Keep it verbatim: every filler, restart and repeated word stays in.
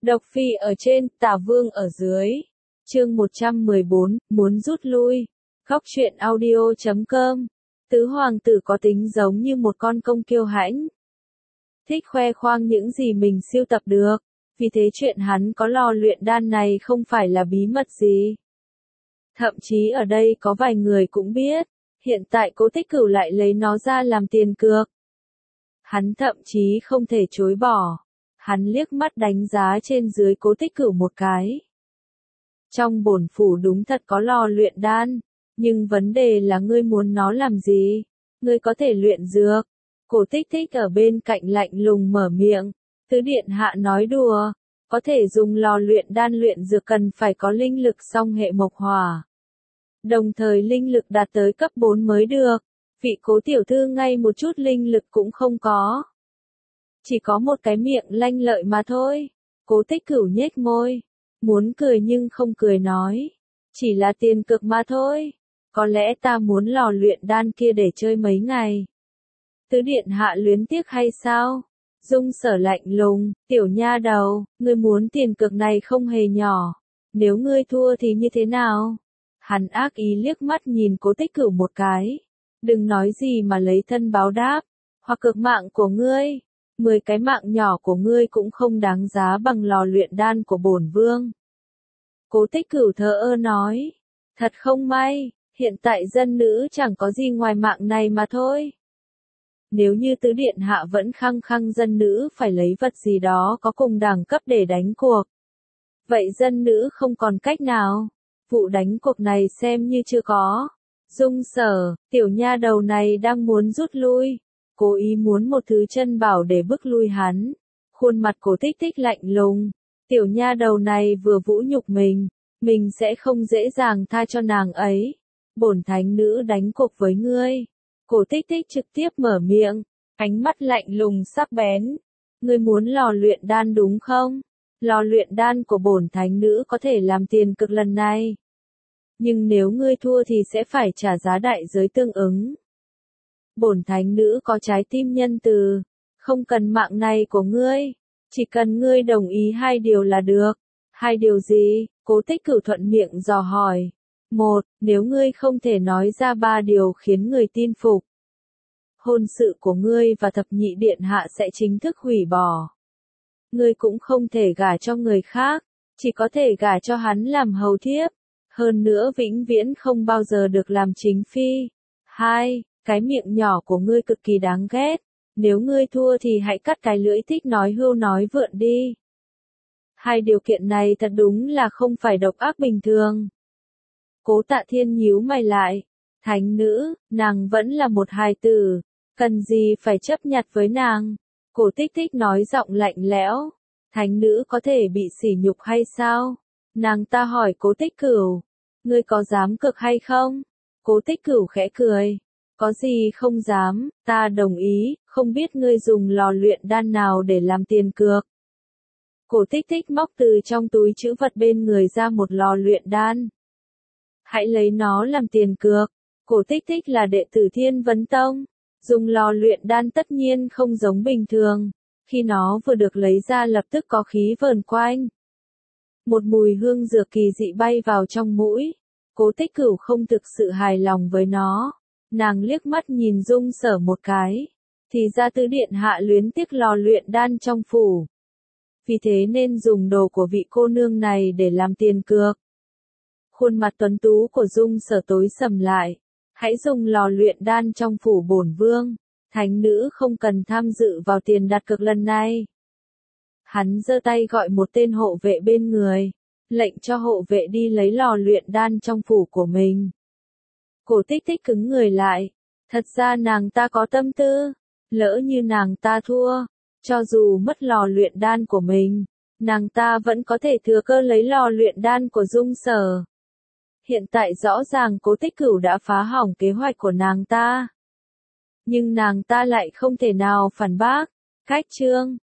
Độc Phi ở trên, Tả Vương ở dưới. Chương một trăm mười bốn, muốn rút lui. Góc truyện audio chấm com. Tứ hoàng tử có tính giống như một con công kiêu hãnh. Thích khoe khoang những gì mình sưu tập được. Vì thế chuyện hắn có lò luyện đan này không phải là bí mật gì. Thậm chí ở đây có vài người cũng biết. Hiện tại Cố Tích Cửu lại lấy nó ra làm tiền cược. Hắn thậm chí không thể chối bỏ. Hắn liếc mắt đánh giá trên dưới Cố Tích Cửu một cái. Trong bổn phủ đúng thật có lò luyện đan, nhưng vấn đề là ngươi muốn nó làm gì? Ngươi có thể luyện dược. Cổ Tích Tích ở bên cạnh lạnh lùng mở miệng. Tứ điện hạ nói đùa, có thể dùng lò luyện đan luyện dược cần phải có linh lực song hệ mộc hỏa. Đồng thời linh lực đạt tới cấp bốn mới được. Vị Cố tiểu thư ngay một chút linh lực cũng không có. Chỉ có một cái miệng lanh lợi mà thôi. Cố Tích Cửu nhếch môi. Muốn cười nhưng không cười nói. Chỉ là tiền cược mà thôi. Có lẽ ta muốn lò luyện đan kia để chơi mấy ngày. Tứ điện hạ luyến tiếc hay sao? Dung Sở lạnh lùng. Tiểu nha đầu, ngươi muốn tiền cược này không hề nhỏ. Nếu ngươi thua thì như thế nào? Hắn ác ý liếc mắt nhìn Cố Tích Cửu một cái. Đừng nói gì mà lấy thân báo đáp. Hoặc cược mạng của ngươi. Mười cái mạng nhỏ của ngươi cũng không đáng giá bằng lò luyện đan của bổn vương. Cố Tích Cửu thờ ơ nói. Thật không may, hiện tại dân nữ chẳng có gì ngoài mạng này mà thôi. Nếu như tứ điện hạ vẫn khăng khăng dân nữ phải lấy vật gì đó có cùng đẳng cấp để đánh cuộc. Vậy dân nữ không còn cách nào. Vụ đánh cuộc này xem như chưa có. Dung Sở, tiểu nha đầu này đang muốn rút lui. Cố ý muốn một thứ chân bảo để bức lui hắn. Khuôn mặt Cố Tích Tích lạnh lùng. Tiểu nha đầu này vừa vũ nhục mình. Mình sẽ không dễ dàng tha cho nàng ấy. Bổn thánh nữ đánh cuộc với ngươi. Cố Tích Tích trực tiếp mở miệng. Ánh mắt lạnh lùng sắc bén. Ngươi muốn lò luyện đan đúng không? Lò luyện đan của bổn thánh nữ có thể làm tiền cực lần này. Nhưng nếu ngươi thua thì sẽ phải trả giá đại giới tương ứng. Bổn thánh nữ có trái tim nhân từ, không cần mạng này của ngươi, chỉ cần ngươi đồng ý hai điều là được. Hai điều gì? Cố Tích Cửu thuận miệng dò hỏi. Một, nếu ngươi không thể nói ra ba điều khiến người tin phục. Hôn sự của ngươi và thập nhị điện hạ sẽ chính thức hủy bỏ. Ngươi cũng không thể gả cho người khác, chỉ có thể gả cho hắn làm hầu thiếp. Hơn nữa vĩnh viễn không bao giờ được làm chính phi. Hai, cái miệng nhỏ của ngươi cực kỳ đáng ghét. Nếu ngươi thua thì hãy cắt cái lưỡi thích nói hưu nói vượn đi. Hai điều kiện này thật đúng là không phải độc ác bình thường. Cố Tạ Thiên nhíu mày lại. Thánh nữ, nàng vẫn là một hài tử. Cần gì phải chấp nhặt với nàng? Cố Tích Tích nói giọng lạnh lẽo. Thánh nữ có thể bị sỉ nhục hay sao? Nàng ta hỏi Cố Tích Cửu. Ngươi có dám cược hay không? Cố Tích Cửu khẽ cười. Có gì không dám, ta đồng ý, không biết ngươi dùng lò luyện đan nào để làm tiền cược. Cố Tích Tích móc từ trong túi trữ vật bên người ra một lò luyện đan. Hãy lấy nó làm tiền cược. Cố Tích Tích là đệ tử Thiên Vấn Tông. Dùng lò luyện đan tất nhiên không giống bình thường. Khi nó vừa được lấy ra lập tức có khí vờn quanh. Một mùi hương dược kỳ dị bay vào trong mũi. Cố Tích Cửu không thực sự hài lòng với nó. Nàng liếc mắt nhìn Dung Sở một cái. Thì ra tứ điện hạ luyến tiếc lò luyện đan trong phủ. Vì thế nên dùng đồ của vị cô nương này để làm tiền cược. Khuôn mặt tuấn tú của Dung Sở tối sầm lại. Hãy dùng lò luyện đan trong phủ bổn vương. Thánh nữ không cần tham dự vào tiền đặt cược lần này. Hắn giơ tay gọi một tên hộ vệ bên người. Lệnh cho hộ vệ đi lấy lò luyện đan trong phủ của mình. Cố Tích Tích cứng người lại. Thật ra nàng ta có tâm tư. Lỡ như nàng ta thua. Cho dù mất lò luyện đan của mình. Nàng ta vẫn có thể thừa cơ lấy lò luyện đan của Dung Sở. Hiện tại rõ ràng Cố Tích Cửu đã phá hỏng kế hoạch của nàng ta. Nhưng nàng ta lại không thể nào phản bác. Khách trương,